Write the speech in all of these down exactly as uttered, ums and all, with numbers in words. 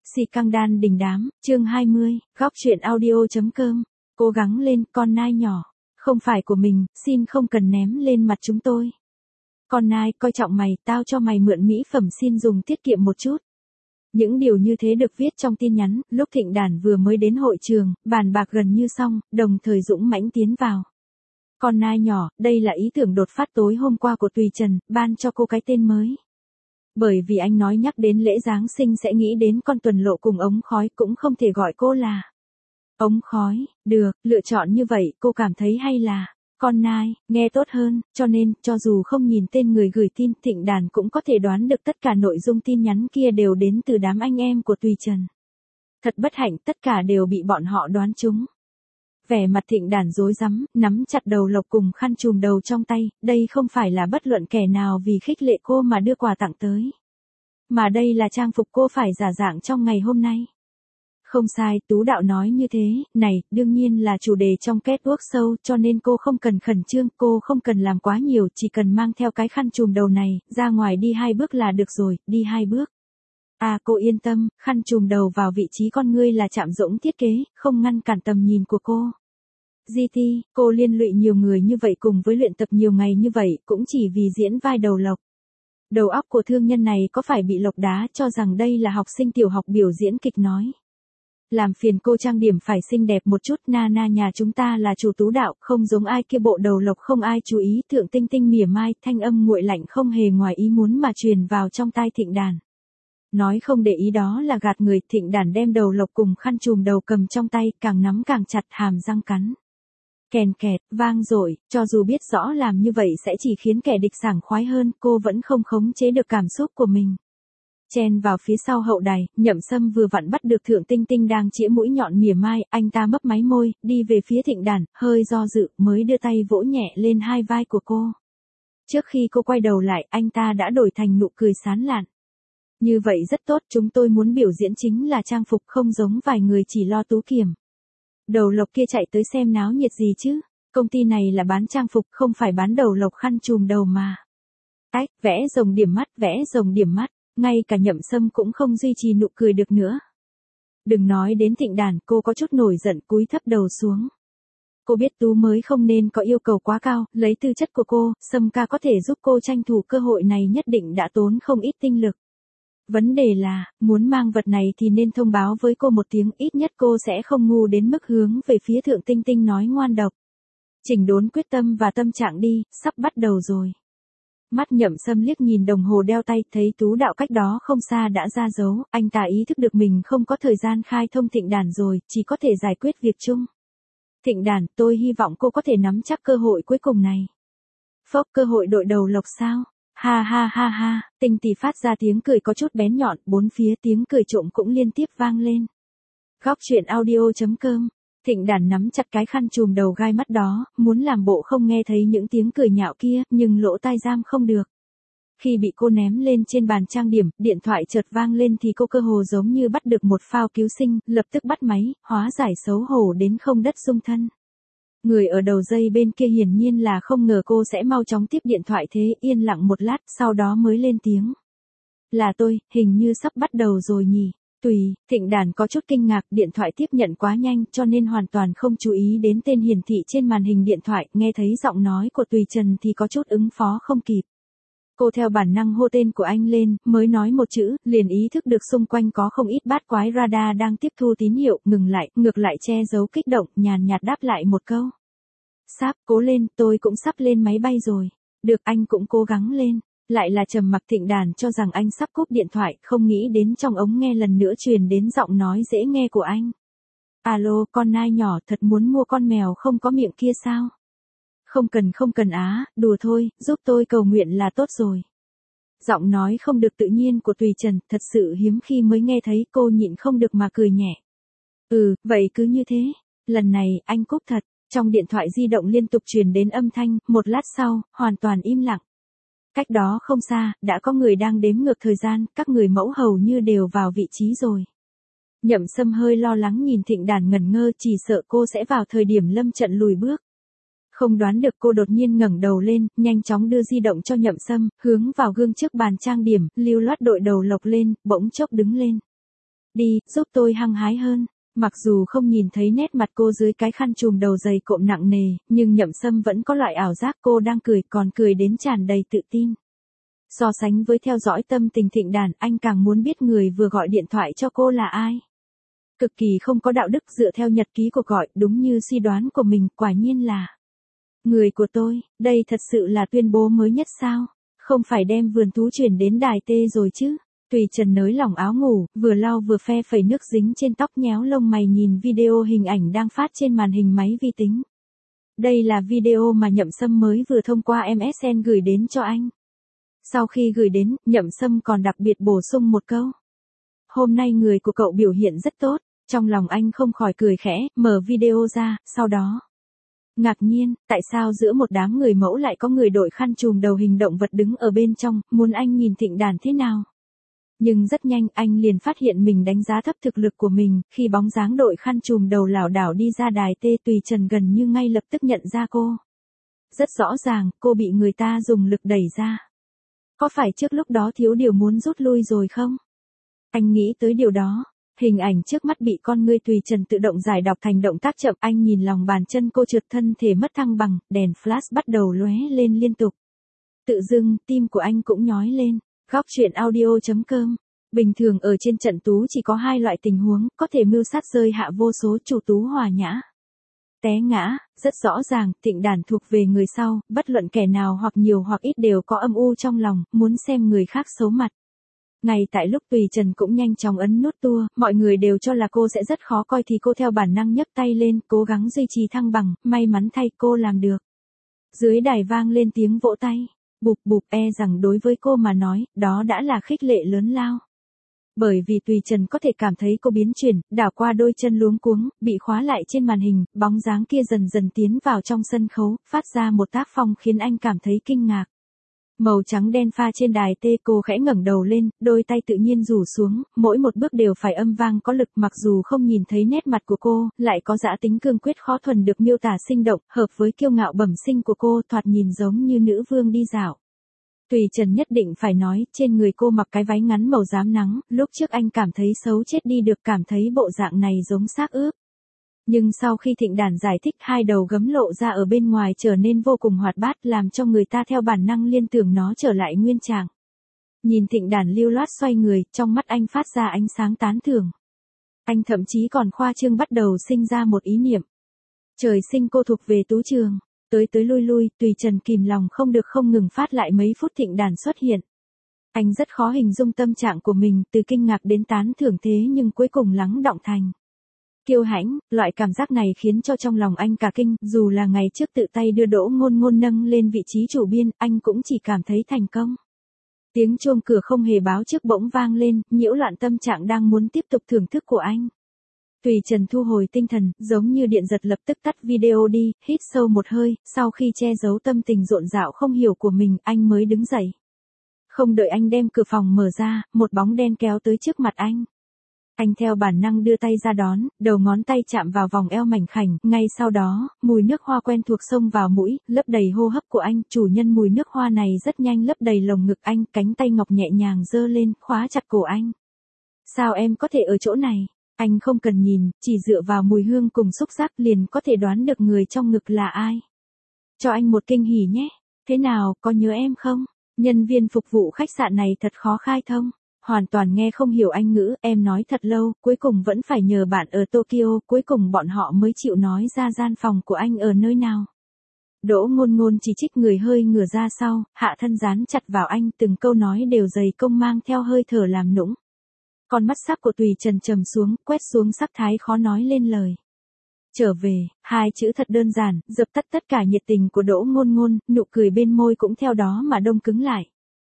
Xì căng đan đình đám, chương hai mươi, góc chuyện audio.com, cố gắng lên con nai nhỏ, không phải của mình, xin không cần ném lên mặt chúng tôi. Con nai, coi trọng mày, tao cho mày mượn mỹ phẩm xin dùng tiết kiệm một chút. Những điều như thế được viết trong tin nhắn, lúc Thịnh Đản vừa mới đến hội trường, bàn bạc gần như xong, đồng thời dũng mãnh tiến vào. Con nai nhỏ, đây là ý tưởng đột phát tối hôm qua của Tùy Trần, ban cho cô cái tên mới. Bởi vì anh nói nhắc đến lễ Giáng sinh sẽ nghĩ đến con tuần lộ cùng ống khói, cũng không thể gọi cô là ống khói, được, lựa chọn như vậy cô cảm thấy hay là con nai, nghe tốt hơn, cho nên, cho dù không nhìn tên người gửi tin, Thịnh Đản cũng có thể đoán được tất cả nội dung tin nhắn kia đều đến từ đám anh em của Tùy Trần. Thật bất hạnh, tất cả đều bị bọn họ đoán trúng. Vẻ mặt Thịnh Đản rối rắm, nắm chặt đầu lộc cùng khăn trùm đầu trong tay, đây không phải là bất luận kẻ nào vì khích lệ cô mà đưa quà tặng tới. Mà đây là trang phục cô phải giả dạng trong ngày hôm nay. Không sai, Tú Đạo nói như thế, này, đương nhiên là chủ đề trong catwalk show, cho nên cô không cần khẩn trương, cô không cần làm quá nhiều, chỉ cần mang theo cái khăn trùm đầu này, ra ngoài đi hai bước là được rồi, đi hai bước. À cô yên tâm, khăn trùm đầu vào vị trí con ngươi là chạm rỗng thiết kế, không ngăn cản tầm nhìn của cô. giê tê, cô liên lụy nhiều người như vậy cùng với luyện tập nhiều ngày như vậy, cũng chỉ vì diễn vai đầu lộc. Đầu óc của thương nhân này có phải bị lộc đá cho rằng đây là học sinh tiểu học biểu diễn kịch nói. Làm phiền cô trang điểm phải xinh đẹp một chút, na na nhà chúng ta là chủ Tú Đạo, không giống ai kia bộ đầu lộc không ai chú ý, Thượng Tinh Tinh mỉa mai, thanh âm nguội lạnh không hề ngoài ý muốn mà truyền vào trong tai Thịnh Đản. Nói không để ý đó là gạt người, Thịnh Đản đem đầu lộc cùng khăn trùm đầu cầm trong tay, càng nắm càng chặt, hàm răng cắn. Kèn kẹt, vang dội, cho dù biết rõ làm như vậy sẽ chỉ khiến kẻ địch sảng khoái hơn, cô vẫn không khống chế được cảm xúc của mình. Chen vào phía sau hậu đài, Nhậm Sâm vừa vặn bắt được Thượng Tinh Tinh đang chĩa mũi nhọn mỉa mai, anh ta mấp máy môi, đi về phía Thịnh Đản, hơi do dự, mới đưa tay vỗ nhẹ lên hai vai của cô. Trước khi cô quay đầu lại, anh ta đã đổi thành nụ cười sán lạn. Như vậy rất tốt, chúng tôi muốn biểu diễn chính là trang phục, không giống vài người chỉ lo tú kiểm. Đầu lộc kia chạy tới xem náo nhiệt gì chứ, công ty này là bán trang phục, không phải bán đầu lộc khăn trùm đầu mà. Ách, vẽ rồng điểm mắt, vẽ rồng điểm mắt, ngay cả Nhậm Sâm cũng không duy trì nụ cười được nữa. Đừng nói đến Thịnh Đản, cô có chút nổi giận, cúi thấp đầu xuống. Cô biết Tú mới không nên có yêu cầu quá cao, lấy tư chất của cô, Sâm ca có thể giúp cô tranh thủ cơ hội này nhất định đã tốn không ít tinh lực. Vấn đề là, muốn mang vật này thì nên thông báo với cô một tiếng, ít nhất cô sẽ không ngu đến mức hướng về phía Thượng Tinh Tinh nói ngoan độc. Chỉnh đốn quyết tâm và tâm trạng đi, sắp bắt đầu rồi. Mắt Nhậm Sâm liếc nhìn đồng hồ đeo tay, thấy Tú Đạo cách đó không xa đã ra dấu, anh ta ý thức được mình không có thời gian khai thông Thịnh Đản rồi, chỉ có thể giải quyết việc chung. Thịnh Đản, tôi hy vọng cô có thể nắm chắc cơ hội cuối cùng này. Phốc, cơ hội đội đầu lộc sao? Ha ha ha ha, Tinh Tỷ phát ra tiếng cười có chút bén nhọn, bốn phía tiếng cười trộm cũng liên tiếp vang lên. Góc chuyện audio.com, Thịnh Đản nắm chặt cái khăn trùm đầu gai mắt đó, muốn làm bộ không nghe thấy những tiếng cười nhạo kia, nhưng lỗ tai giam không được. Khi bị cô ném lên trên bàn trang điểm, điện thoại chợt vang lên thì cô cơ hồ giống như bắt được một phao cứu sinh, lập tức bắt máy, hóa giải xấu hổ đến không đất dung thân. Người ở đầu dây bên kia hiển nhiên là không ngờ cô sẽ mau chóng tiếp điện thoại thế, yên lặng một lát, sau đó mới lên tiếng. Là tôi, hình như sắp bắt đầu rồi nhỉ. Tùy, Thịnh Đản có chút kinh ngạc, điện thoại tiếp nhận quá nhanh cho nên hoàn toàn không chú ý đến tên hiển thị trên màn hình điện thoại, nghe thấy giọng nói của Tùy Trần thì có chút ứng phó không kịp. Cô theo bản năng hô tên của anh lên, mới nói một chữ, liền ý thức được xung quanh có không ít bát quái radar đang tiếp thu tín hiệu, ngừng lại, ngược lại che giấu kích động, nhàn nhạt đáp lại một câu. Sắp, cố lên, tôi cũng sắp lên máy bay rồi. Được, anh cũng cố gắng lên. Lại là trầm mặc. Thịnh Đản cho rằng anh sắp cúp điện thoại, không nghĩ đến trong ống nghe lần nữa truyền đến giọng nói dễ nghe của anh. Alo, con nai nhỏ, thật muốn mua con mèo không có miệng kia sao? Không cần không cần á, đùa thôi, giúp tôi cầu nguyện là tốt rồi. Giọng nói không được tự nhiên của Tùy Trần, thật sự hiếm khi mới nghe thấy, cô nhịn không được mà cười nhẹ. Ừ, vậy cứ như thế. Lần này, anh cúp thật. Trong điện thoại di động liên tục truyền đến âm thanh, một lát sau, hoàn toàn im lặng. Cách đó không xa, đã có người đang đếm ngược thời gian, các người mẫu hầu như đều vào vị trí rồi. Nhậm Sâm hơi lo lắng nhìn Thịnh Đản ngẩn ngơ, chỉ sợ cô sẽ vào thời điểm lâm trận lùi bước. Không đoán được cô đột nhiên ngẩng đầu lên, nhanh chóng đưa di động cho Nhậm Sâm, hướng vào gương trước bàn trang điểm, lưu loát đội đầu lộc lên, bỗng chốc đứng lên. Đi, giúp tôi hăng hái hơn. Mặc dù không nhìn thấy nét mặt cô dưới cái khăn trùm đầu dày cộm nặng nề, nhưng Nhậm Sâm vẫn có loại ảo giác cô đang cười, còn cười đến tràn đầy tự tin. So sánh với theo dõi tâm tình Thịnh Đàn, anh càng muốn biết người vừa gọi điện thoại cho cô là ai. Cực kỳ không có đạo đức, dựa theo nhật ký cuộc gọi, đúng như suy đoán của mình, quả nhiên là người của tôi. Đây thật sự là tuyên bố mới nhất sao? Không phải đem vườn thú chuyển đến đài tê rồi chứ? Tùy Trần nới lỏng áo ngủ, vừa lau vừa phe phẩy nước dính trên tóc, nhéo lông mày nhìn video hình ảnh đang phát trên màn hình máy vi tính. Đây là video mà Nhậm Sâm mới vừa thông qua em ét en gửi đến cho anh. Sau khi gửi đến, Nhậm Sâm còn đặc biệt bổ sung một câu. Hôm nay người của cậu biểu hiện rất tốt. Trong lòng anh không khỏi cười khẽ, mở video ra, sau đó ngạc nhiên, tại sao giữa một đám người mẫu lại có người đội khăn trùm đầu hình động vật đứng ở bên trong, muốn anh nhìn Thịnh Đàn thế nào. Nhưng rất nhanh anh liền phát hiện mình đánh giá thấp thực lực của mình, khi bóng dáng đội khăn trùm đầu lảo đảo đi ra đài tê. Tùy Trần gần như ngay lập tức nhận ra cô. Rất rõ ràng, cô bị người ta dùng lực đẩy ra. Có phải trước lúc đó thiếu điều muốn rút lui rồi không? Anh nghĩ tới điều đó. Hình ảnh trước mắt bị con ngươi Tùy Trần tự động giải đọc thành động tác chậm, anh nhìn lòng bàn chân cô trượt, thân thể mất thăng bằng, đèn flash bắt đầu lóe lên liên tục. Tự dưng, tim của anh cũng nhói lên. Góc truyện audio chấm com. Bình thường ở trên trận tú chỉ có hai loại tình huống, có thể mưu sát rơi hạ vô số, chủ tú hòa nhã. Té ngã, rất rõ ràng, Thịnh Đàn thuộc về người sau, bất luận kẻ nào hoặc nhiều hoặc ít đều có âm u trong lòng, muốn xem người khác xấu mặt. Ngay tại lúc Tùy Trần cũng nhanh chóng ấn nút tua, mọi người đều cho là cô sẽ rất khó coi thì cô theo bản năng nhấc tay lên, cố gắng duy trì thăng bằng, may mắn thay cô làm được. Dưới đài vang lên tiếng vỗ tay, bụp bụp, e rằng đối với cô mà nói, đó đã là khích lệ lớn lao. Bởi vì Tùy Trần có thể cảm thấy cô biến chuyển, đảo qua đôi chân luống cuống, bị khóa lại trên màn hình, bóng dáng kia dần dần tiến vào trong sân khấu, phát ra một tác phong khiến anh cảm thấy kinh ngạc. Màu trắng đen pha trên đài tê, cô khẽ ngẩng đầu lên, đôi tay tự nhiên rủ xuống, mỗi một bước đều phải âm vang có lực, mặc dù không nhìn thấy nét mặt của cô, lại có dã tính cương quyết khó thuần được miêu tả sinh động, hợp với kiêu ngạo bẩm sinh của cô, thoạt nhìn giống như nữ vương đi dạo. Tùy Trần nhất định phải nói, trên người cô mặc cái váy ngắn màu rám nắng, lúc trước anh cảm thấy xấu chết đi được, cảm thấy bộ dạng này giống xác ướp. Nhưng sau khi Thịnh Đàn giải thích, hai đầu gấm lộ ra ở bên ngoài trở nên vô cùng hoạt bát, làm cho người ta theo bản năng liên tưởng nó trở lại nguyên trạng. Nhìn Thịnh Đàn lưu loát xoay người, trong mắt anh phát ra ánh sáng tán thưởng. Anh thậm chí còn khoa trương bắt đầu sinh ra một ý niệm. Trời sinh cô thuộc về tú trường. Tới tới lui lui, Tùy Trần kìm lòng không được không ngừng phát lại mấy phút Thịnh Đàn xuất hiện. Anh rất khó hình dung tâm trạng của mình, từ kinh ngạc đến tán thưởng, thế nhưng cuối cùng lắng đọng thành kiêu hãnh. Loại cảm giác này khiến cho trong lòng anh cả kinh, dù là ngày trước tự tay đưa Đỗ Ngôn Ngôn nâng lên vị trí chủ biên, anh cũng chỉ cảm thấy thành công. Tiếng chuông cửa không hề báo trước bỗng vang lên, nhiễu loạn tâm trạng đang muốn tiếp tục thưởng thức của anh. Tùy Trần thu hồi tinh thần, giống như điện giật lập tức tắt video đi, hít sâu một hơi, sau khi che giấu tâm tình rộn rạo không hiểu của mình, anh mới đứng dậy. Không đợi anh đem cửa phòng mở ra, một bóng đen kéo tới trước mặt anh. Anh theo bản năng đưa tay ra đón, đầu ngón tay chạm vào vòng eo mảnh khảnh, ngay sau đó, mùi nước hoa quen thuộc xông vào mũi, lấp đầy hô hấp của anh, chủ nhân mùi nước hoa này rất nhanh lấp đầy lồng ngực anh, cánh tay ngọc nhẹ nhàng giơ lên, khóa chặt cổ anh. Sao em có thể ở chỗ này? Anh không cần nhìn, chỉ dựa vào mùi hương cùng xúc giác liền có thể đoán được người trong ngực là ai. Cho anh một kinh hỉ nhé. Thế nào, có nhớ em không? Nhân viên phục vụ khách sạn này thật khó khai thông. Hoàn toàn nghe không hiểu Anh ngữ, em nói thật lâu, cuối cùng vẫn phải nhờ bạn ở Tokyo, cuối cùng bọn họ mới chịu nói ra gian phòng của anh ở nơi nào. Đỗ Ngôn Ngôn chỉ trích người hơi ngửa ra sau, hạ thân dán chặt vào anh, từng câu nói đều dày công mang theo hơi thở làm nũng. Con mắt sắc của Tùy Trần trầm xuống, quét xuống sắc thái khó nói lên lời. Trở về, hai chữ thật đơn giản, dập tắt tất cả nhiệt tình của Đỗ Ngôn Ngôn, nụ cười bên môi cũng theo đó mà đông cứng lại.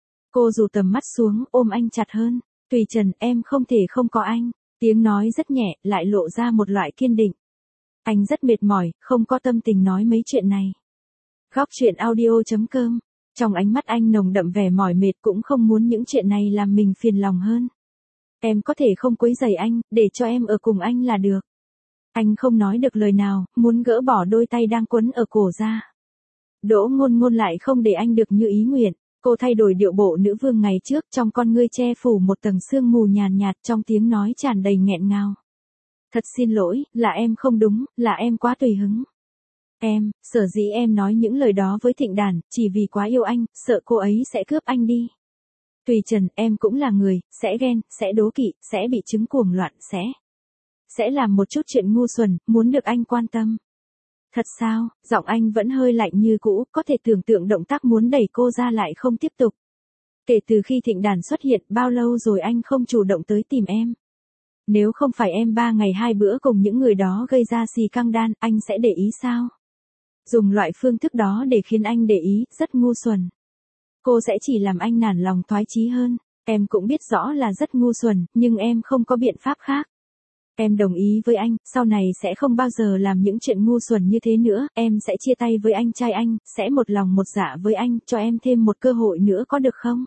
Cô rủ tầm mắt xuống, ôm anh chặt hơn. Tùy Trần, em không thể không có anh. Tiếng nói rất nhẹ, lại lộ ra một loại kiên định. Anh rất mệt mỏi, không có tâm tình nói mấy chuyện này. Góc truyện audio chấm com. Trong ánh mắt anh nồng đậm vẻ mỏi mệt, cũng không muốn những chuyện này làm mình phiền lòng hơn. Em có thể không quấy rầy anh, để cho em ở cùng anh là được. Anh không nói được lời nào, muốn gỡ bỏ đôi tay đang quấn ở cổ ra. Đỗ Ngôn Ngôn lại không để anh được như ý nguyện. Cô thay đổi điệu bộ nữ vương ngày trước, trong con ngươi che phủ một tầng sương mù nhàn nhạt, trong tiếng nói tràn đầy nghẹn ngào. Thật xin lỗi, là em không đúng, là em quá tùy hứng. Em, sở dĩ em nói những lời đó với Thịnh Đàn, chỉ vì quá yêu anh, sợ cô ấy sẽ cướp anh đi. Tùy Trần, em cũng là người, sẽ ghen, sẽ đố kỵ, sẽ bị chứng cuồng loạn, sẽ... Sẽ làm một chút chuyện ngu xuẩn, muốn được anh quan tâm. Thật sao, giọng anh vẫn hơi lạnh như cũ, có thể tưởng tượng động tác muốn đẩy cô ra lại không tiếp tục. Kể từ khi Thịnh Đàn xuất hiện, bao lâu rồi anh không chủ động tới tìm em? Nếu không phải em ba ngày hai bữa cùng những người đó gây ra xì căng đan, anh sẽ để ý sao? Dùng loại phương thức đó để khiến anh để ý, rất ngu xuẩn. Cô sẽ chỉ làm anh nản lòng thoái chí hơn. Em cũng biết rõ là rất ngu xuẩn, nhưng em không có biện pháp khác. Em đồng ý với anh, sau này sẽ không bao giờ làm những chuyện ngu xuẩn như thế nữa, em sẽ chia tay với anh trai anh, sẽ một lòng một dạ với anh, cho em thêm một cơ hội nữa có được không?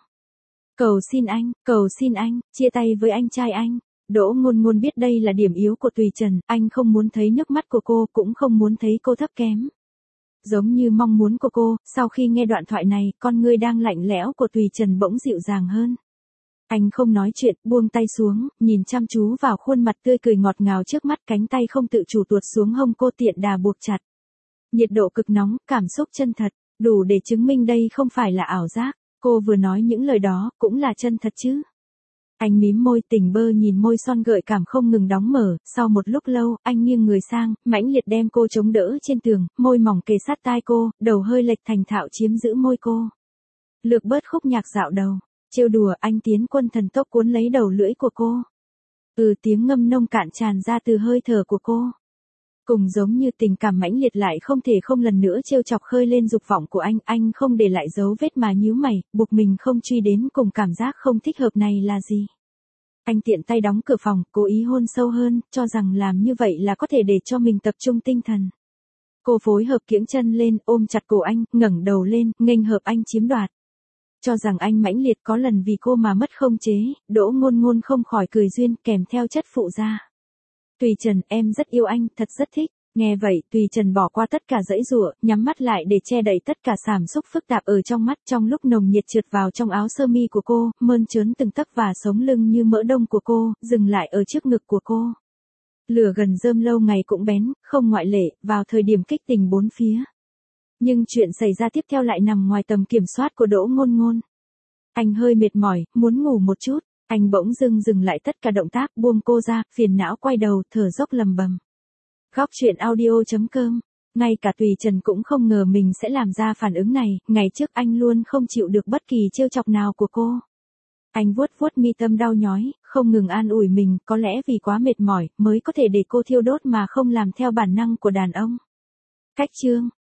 Cầu xin anh, cầu xin anh, chia tay với anh trai anh. Đỗ Ngôn Ngôn biết đây là điểm yếu của Tùy Trần, anh không muốn thấy nước mắt của cô, cũng không muốn thấy cô thấp kém. Giống như mong muốn của cô, sau khi nghe đoạn thoại này, con ngươi đang lạnh lẽo của Tùy Trần bỗng dịu dàng hơn. Anh không nói chuyện, buông tay xuống, nhìn chăm chú vào khuôn mặt tươi cười ngọt ngào trước mắt, cánh tay không tự chủ tuột xuống hông cô tiện đà buộc chặt. Nhiệt độ cực nóng, cảm xúc chân thật, đủ để chứng minh đây không phải là ảo giác. Cô vừa nói những lời đó, cũng là chân thật chứ. Anh mím môi, tỉnh bơ nhìn môi son gợi cảm không ngừng đóng mở, sau một lúc lâu, anh nghiêng người sang, mãnh liệt đem cô chống đỡ trên tường, môi mỏng kề sát tai cô, đầu hơi lệch thành thạo chiếm giữ môi cô. Lược bớt khúc nhạc dạo đầu, trêu đùa, anh tiến quân thần tốc cuốn lấy đầu lưỡi của cô. Ừ, tiếng ngâm nông cạn tràn ra từ hơi thở của cô. Cùng giống như tình cảm mãnh liệt lại không thể không lần nữa trêu chọc khơi lên dục vọng của anh, anh không để lại dấu vết mà nhíu mày, buộc mình không truy đến cùng cảm giác không thích hợp này là gì. Anh tiện tay đóng cửa phòng, cố ý hôn sâu hơn, cho rằng làm như vậy là có thể để cho mình tập trung tinh thần. Cô phối hợp kiễng chân lên, ôm chặt cổ anh, ngẩng đầu lên, nghênh hợp anh chiếm đoạt. Cho rằng anh mãnh liệt có lần vì cô mà mất không chế, Đỗ Ngôn Ngôn không khỏi cười duyên, kèm theo chất phụ ra. Tùy Trần, em rất yêu anh, thật rất thích. Nghe vậy, Tùy Trần bỏ qua tất cả dãy dụa, nhắm mắt lại để che đậy tất cả cảm xúc phức tạp ở trong mắt, trong lúc nồng nhiệt trượt vào trong áo sơ mi của cô, mơn trớn từng tấc và sống lưng như mỡ đông của cô, dừng lại ở trước ngực của cô. Lửa gần rơm lâu ngày cũng bén, không ngoại lệ, vào thời điểm kích tình bốn phía. Nhưng chuyện xảy ra tiếp theo lại nằm ngoài tầm kiểm soát của Đỗ Ngôn Ngôn. Anh hơi mệt mỏi, muốn ngủ một chút, anh bỗng dưng dừng lại tất cả động tác, buông cô ra, phiền não quay đầu, thở dốc lầm bầm. Góc truyện audio chấm com. Ngay cả Tùy Trần cũng không ngờ mình sẽ làm ra phản ứng này, ngày trước anh luôn không chịu được bất kỳ trêu chọc nào của cô. Anh vuốt vuốt mi tâm đau nhói, không ngừng an ủi mình, có lẽ vì quá mệt mỏi, mới có thể để cô thiêu đốt mà không làm theo bản năng của đàn ông. Cách chương